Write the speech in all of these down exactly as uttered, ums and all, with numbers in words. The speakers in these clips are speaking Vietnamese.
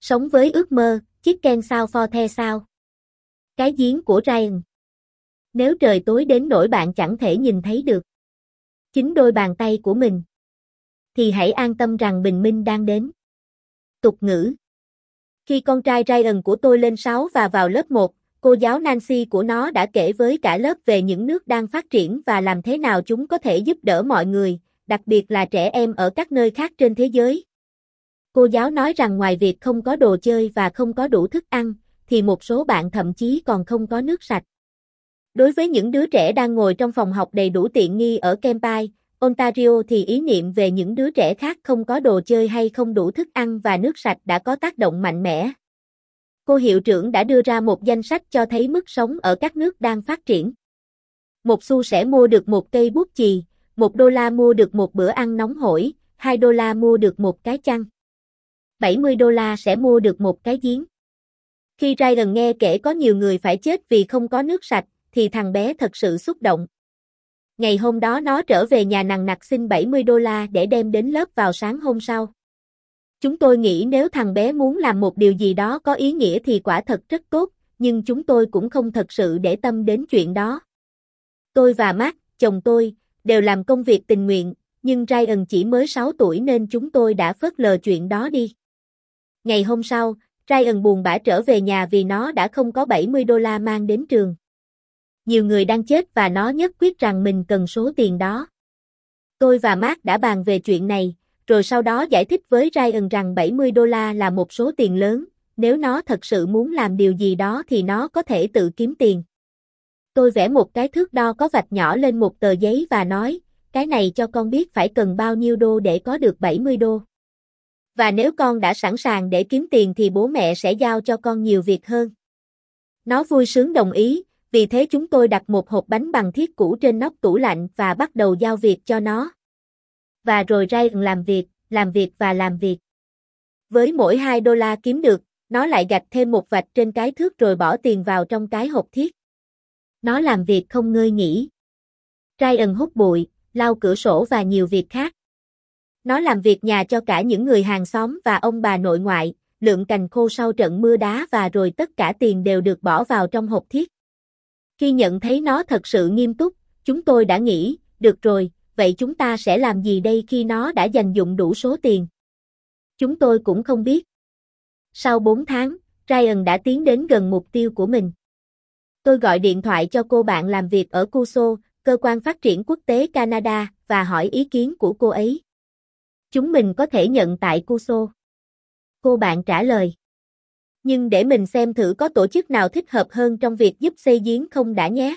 Sống với ước mơ, Chicken sao for the sao. Cái giếng của Ryan. Nếu trời tối đến nỗi bạn chẳng thể nhìn thấy được chính đôi bàn tay của mình, thì hãy an tâm rằng bình minh đang đến. Tục ngữ. Khi con trai Ryan của tôi lên sáu và vào lớp một, cô giáo Nancy của nó đã kể với cả lớp về những nước đang phát triển và làm thế nào chúng có thể giúp đỡ mọi người, đặc biệt là trẻ em ở các nơi khác trên thế giới. Cô giáo nói rằng ngoài việc không có đồ chơi và không có đủ thức ăn, thì một số bạn thậm chí còn không có nước sạch. Đối với những đứa trẻ đang ngồi trong phòng học đầy đủ tiện nghi ở Kempire, Ontario thì ý niệm về những đứa trẻ khác không có đồ chơi hay không đủ thức ăn và nước sạch đã có tác động mạnh mẽ. Cô hiệu trưởng đã đưa ra một danh sách cho thấy mức sống ở các nước đang phát triển. Một xu sẽ mua được một cây bút chì, một đô la mua được một bữa ăn nóng hổi, hai đô la mua được một cái chăn. bảy mươi đô la sẽ mua được một cái giếng. Khi Ryan nghe kể có nhiều người phải chết vì không có nước sạch, thì thằng bé thật sự xúc động. Ngày hôm đó nó trở về nhà nằng nặc xin bảy mươi đô la để đem đến lớp vào sáng hôm sau. Chúng tôi nghĩ nếu thằng bé muốn làm một điều gì đó có ý nghĩa thì quả thật rất tốt, nhưng chúng tôi cũng không thật sự để tâm đến chuyện đó. Tôi và Mark, chồng tôi, đều làm công việc tình nguyện, nhưng Ryan chỉ mới sáu tuổi nên chúng tôi đã phớt lờ chuyện đó đi. Ngày hôm sau, Ryan buồn bã trở về nhà vì nó đã không có bảy mươi đô la mang đến trường. Nhiều người đang chết và nó nhất quyết rằng mình cần số tiền đó. Tôi và Mark đã bàn về chuyện này, rồi sau đó giải thích với Ryan rằng bảy mươi đô la là một số tiền lớn, nếu nó thật sự muốn làm điều gì đó thì nó có thể tự kiếm tiền. Tôi vẽ một cái thước đo có vạch nhỏ lên một tờ giấy và nói, cái này cho con biết phải cần bao nhiêu đô để có được bảy mươi đô. Và nếu con đã sẵn sàng để kiếm tiền thì bố mẹ sẽ giao cho con nhiều việc hơn. Nó vui sướng đồng ý, vì thế chúng tôi đặt một hộp bánh bằng thiết cũ trên nóc tủ lạnh và bắt đầu giao việc cho nó. Và rồi Ryan làm việc, làm việc và làm việc. Với mỗi hai đô la kiếm được, nó lại gạch thêm một vạch trên cái thước rồi bỏ tiền vào trong cái hộp thiết. Nó làm việc không ngơi nghỉ. Ryan hút bụi, lau cửa sổ và nhiều việc khác. Nó làm việc nhà cho cả những người hàng xóm và ông bà nội ngoại, lượm cành khô sau trận mưa đá và rồi tất cả tiền đều được bỏ vào trong hộp thiết. Khi nhận thấy nó thật sự nghiêm túc, chúng tôi đã nghĩ, được rồi, vậy chúng ta sẽ làm gì đây khi nó đã dành dụm đủ số tiền? Chúng tôi cũng không biết. Sau bốn tháng, Ryan đã tiến đến gần mục tiêu của mình. Tôi gọi điện thoại cho cô bạn làm việc ở C U S O, cơ quan phát triển quốc tế Canada, và hỏi ý kiến của cô ấy. Chúng mình có thể nhận tại C U S O. Cô bạn trả lời. Nhưng để mình xem thử có tổ chức nào thích hợp hơn trong việc giúp xây giếng không đã nhé.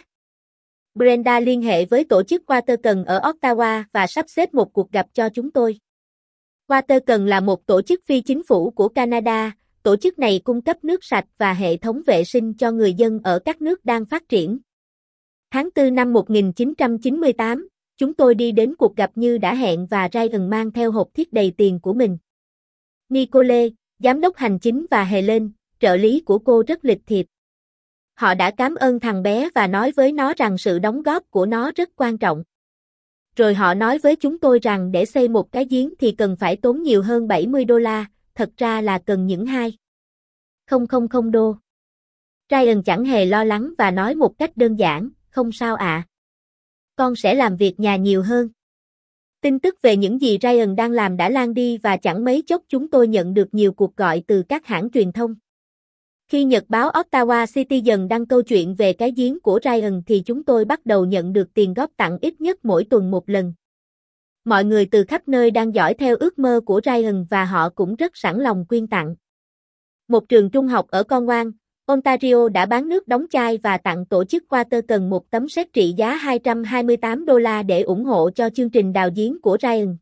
Brenda liên hệ với tổ chức Watercan ở Ottawa và sắp xếp một cuộc gặp cho chúng tôi. Watercan là một tổ chức phi chính phủ của Canada, tổ chức này cung cấp nước sạch và hệ thống vệ sinh cho người dân ở các nước đang phát triển. Tháng tư năm một nghìn chín trăm chín mươi tám, chúng tôi đi đến cuộc gặp như đã hẹn và Ryan mang theo hộp thiết đầy tiền của mình. Nicole, giám đốc hành chính và Helen, trợ lý của cô rất lịch thiệp. Họ đã cảm ơn thằng bé và nói với nó rằng sự đóng góp của nó rất quan trọng. Rồi họ nói với chúng tôi rằng để xây một cái giếng thì cần phải tốn nhiều hơn bảy mươi đô la, thật ra là cần những hai không không không đô. Ryan chẳng hề lo lắng và nói một cách đơn giản, không sao ạ. Con sẽ làm việc nhà nhiều hơn. Tin tức về những gì Ryan đang làm đã lan đi và chẳng mấy chốc chúng tôi nhận được nhiều cuộc gọi từ các hãng truyền thông. Khi nhật báo Ottawa Citizen đăng câu chuyện về cái giếng của Ryan thì chúng tôi bắt đầu nhận được tiền góp tặng ít nhất mỗi tuần một lần. Mọi người từ khắp nơi đang dõi theo ước mơ của Ryan và họ cũng rất sẵn lòng quyên tặng. Một trường trung học ở Cornwall, Ontario đã bán nước đóng chai và tặng tổ chức Watercan một tấm séc trị giá hai trăm hai mươi tám đô la để ủng hộ cho chương trình đào giếng của Ryan.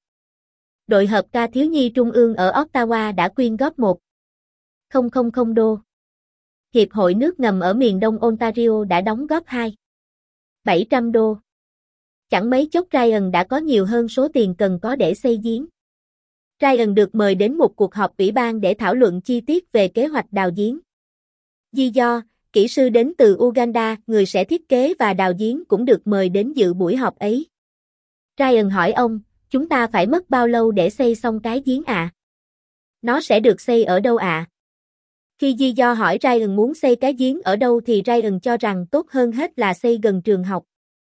Đội hợp ca thiếu nhi trung ương ở Ottawa đã quyên góp một phẩy không không đô. Hiệp hội nước ngầm ở miền đông Ontario đã đóng góp hai phẩy bảy trăm đô. Chẳng mấy chốc Ryan đã có nhiều hơn số tiền cần có để xây giếng. Ryan được mời đến một cuộc họp ủy ban để thảo luận chi tiết về kế hoạch đào giếng. Di do, kỹ sư đến từ Uganda, người sẽ thiết kế và đào giếng cũng được mời đến dự buổi họp ấy. Ryan hỏi ông, chúng ta phải mất bao lâu để xây xong cái giếng ạ? À? Nó sẽ được xây ở đâu ạ? À? Khi Di Do hỏi Ryan muốn xây cái giếng ở đâu thì Ryan cho rằng tốt hơn hết là xây gần trường học.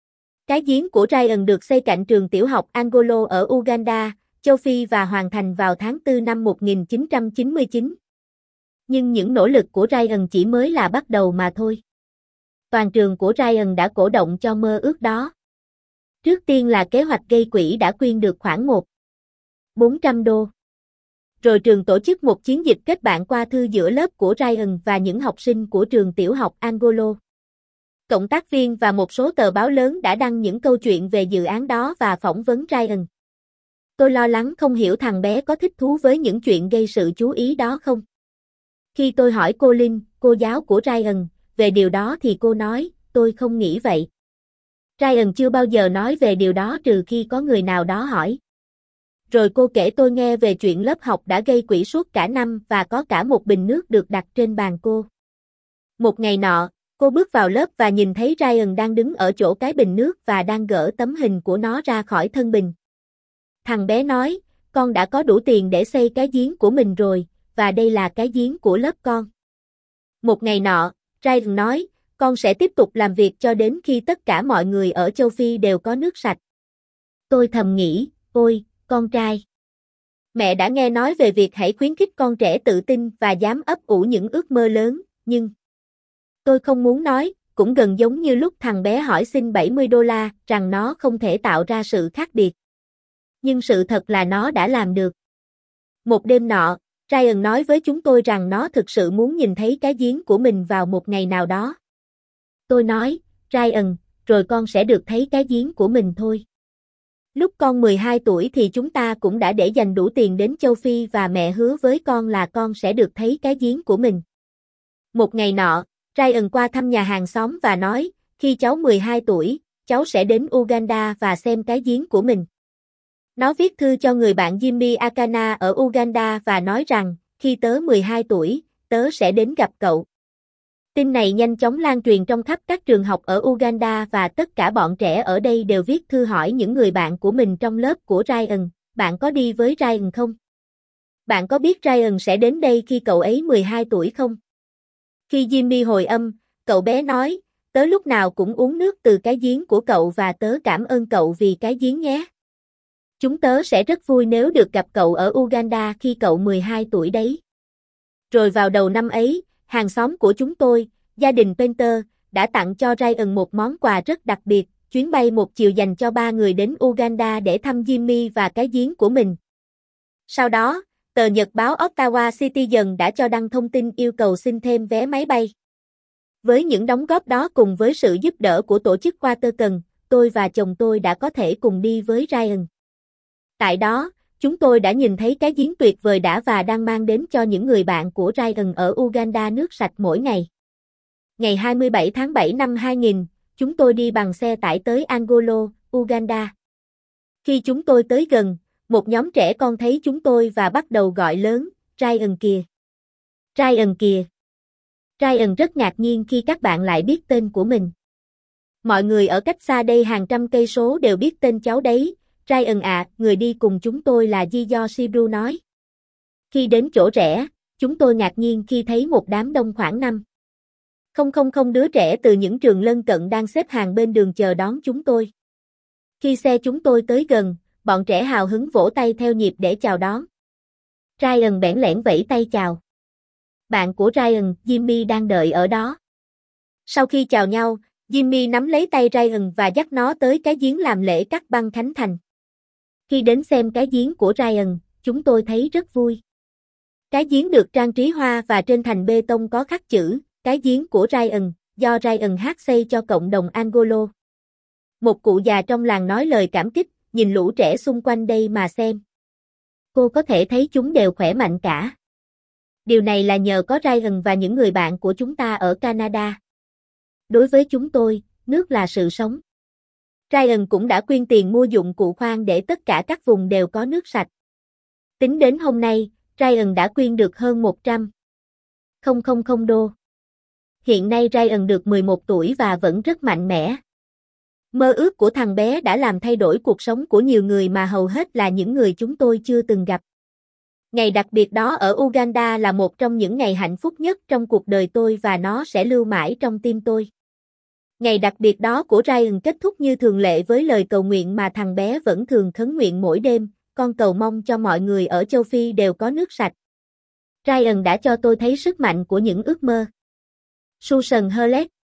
Cái giếng của Ryan được xây cạnh trường tiểu học Angolo ở Uganda, châu Phi và hoàn thành vào tháng tư năm một nghìn chín trăm chín mươi chín. Nhưng những nỗ lực của Ryan chỉ mới là bắt đầu mà thôi. Toàn trường của Ryan đã cổ động cho mơ ước đó. Trước tiên là kế hoạch gây quỹ đã quyên được khoảng một nghìn bốn trăm đô. Rồi trường tổ chức một chiến dịch kết bạn qua thư giữa lớp của Ryan và những học sinh của trường tiểu học Angolo. Cộng tác viên và một số tờ báo lớn đã đăng những câu chuyện về dự án đó và phỏng vấn Ryan. Tôi lo lắng không hiểu thằng bé có thích thú với những chuyện gây sự chú ý đó không. Khi tôi hỏi cô Linh, cô giáo của Ryan, về điều đó thì cô nói, tôi không nghĩ vậy. Ryan chưa bao giờ nói về điều đó trừ khi có người nào đó hỏi. Rồi cô kể tôi nghe về chuyện lớp học đã gây quỹ suốt cả năm và có cả một bình nước được đặt trên bàn cô. Một ngày nọ, cô bước vào lớp và nhìn thấy Ryan đang đứng ở chỗ cái bình nước và đang gỡ tấm hình của nó ra khỏi thân bình. Thằng bé nói, con đã có đủ tiền để xây cái giếng của mình rồi, và đây là cái giếng của lớp con. Một ngày nọ, Ryan nói, con sẽ tiếp tục làm việc cho đến khi tất cả mọi người ở châu Phi đều có nước sạch. Tôi thầm nghĩ, ôi, con trai. Mẹ đã nghe nói về việc hãy khuyến khích con trẻ tự tin và dám ấp ủ những ước mơ lớn, nhưng tôi không muốn nói, cũng gần giống như lúc thằng bé hỏi xin bảy mươi đô la, rằng nó không thể tạo ra sự khác biệt. Nhưng sự thật là nó đã làm được. Một đêm nọ, Ryan nói với chúng tôi rằng nó thực sự muốn nhìn thấy cái giếng của mình vào một ngày nào đó. Tôi nói, Ryan, rồi con sẽ được thấy cái giếng của mình thôi. Lúc con mười hai tuổi thì chúng ta cũng đã để dành đủ tiền đến châu Phi và mẹ hứa với con là con sẽ được thấy cái giếng của mình. Một ngày nọ, Ryan qua thăm nhà hàng xóm và nói, khi cháu mười hai tuổi, cháu sẽ đến Uganda và xem cái giếng của mình. Nó viết thư cho người bạn Jimmy Akana ở Uganda và nói rằng, khi tớ mười hai tuổi, tớ sẽ đến gặp cậu. Tin này nhanh chóng lan truyền trong khắp các trường học ở Uganda và tất cả bọn trẻ ở đây đều viết thư hỏi những người bạn của mình trong lớp của Ryan, bạn có đi với Ryan không? Bạn có biết Ryan sẽ đến đây khi cậu ấy mười hai tuổi không? Khi Jimmy hồi âm, cậu bé nói, tớ lúc nào cũng uống nước từ cái giếng của cậu và tớ cảm ơn cậu vì cái giếng nhé. Chúng tớ sẽ rất vui nếu được gặp cậu ở Uganda khi cậu mười hai tuổi đấy. Rồi vào đầu năm ấy, hàng xóm của chúng tôi, gia đình Painter, đã tặng cho Ryan một món quà rất đặc biệt, chuyến bay một chiều dành cho ba người đến Uganda để thăm Jimmy và cái giếng của mình. Sau đó, tờ nhật báo Ottawa Citizen đã cho đăng thông tin yêu cầu xin thêm vé máy bay. Với những đóng góp đó cùng với sự giúp đỡ của tổ chức Watercan, tôi và chồng tôi đã có thể cùng đi với Ryan. Tại đó, chúng tôi đã nhìn thấy cái giếng tuyệt vời đã và đang mang đến cho những người bạn của Ryan ở Uganda nước sạch mỗi ngày. Ngày hai mươi bảy tháng bảy năm hai nghìn, chúng tôi đi bằng xe tải tới Angolo, Uganda. Khi chúng tôi tới gần, một nhóm trẻ con thấy chúng tôi và bắt đầu gọi lớn, Ryan kìa! Ryan kìa! Ryan rất ngạc nhiên khi các bạn lại biết tên của mình. Mọi người ở cách xa đây hàng trăm cây số đều biết tên cháu đấy. Ryan à, người đi cùng chúng tôi là Jiyo Shibu nói. Khi đến chỗ rẽ, chúng tôi ngạc nhiên khi thấy một đám đông khoảng năm không không không đứa trẻ từ những trường lân cận đang xếp hàng bên đường chờ đón chúng tôi. Khi xe chúng tôi tới gần, bọn trẻ hào hứng vỗ tay theo nhịp để chào đón. Ryan bẽn lẽn vẫy tay chào. Bạn của Ryan, Jimmy đang đợi ở đó. Sau khi chào nhau, Jimmy nắm lấy tay Ryan và dắt nó tới cái giếng làm lễ cắt băng khánh thành. Khi đến xem cái giếng của Ryan, chúng tôi thấy rất vui. Cái giếng được trang trí hoa và trên thành bê tông có khắc chữ, cái giếng của Ryan, do Ryan hát xây cho cộng đồng Angolo. Một cụ già trong làng nói lời cảm kích, nhìn lũ trẻ xung quanh đây mà xem. Cô có thể thấy chúng đều khỏe mạnh cả. Điều này là nhờ có Ryan và những người bạn của chúng ta ở Canada. Đối với chúng tôi, nước là sự sống. Ryan cũng đã quyên tiền mua dụng cụ khoan để tất cả các vùng đều có nước sạch. Tính đến hôm nay, Ryan đã quyên được hơn một trăm nghìn đô. Hiện nay Ryan được mười một tuổi và vẫn rất mạnh mẽ. Mơ ước của thằng bé đã làm thay đổi cuộc sống của nhiều người mà hầu hết là những người chúng tôi chưa từng gặp. Ngày đặc biệt đó ở Uganda là một trong những ngày hạnh phúc nhất trong cuộc đời tôi và nó sẽ lưu mãi trong tim tôi. Ngày đặc biệt đó của Ryan kết thúc như thường lệ với lời cầu nguyện mà thằng bé vẫn thường khấn nguyện mỗi đêm, con cầu mong cho mọi người ở châu Phi đều có nước sạch. Ryan đã cho tôi thấy sức mạnh của những ước mơ. Susan Hurley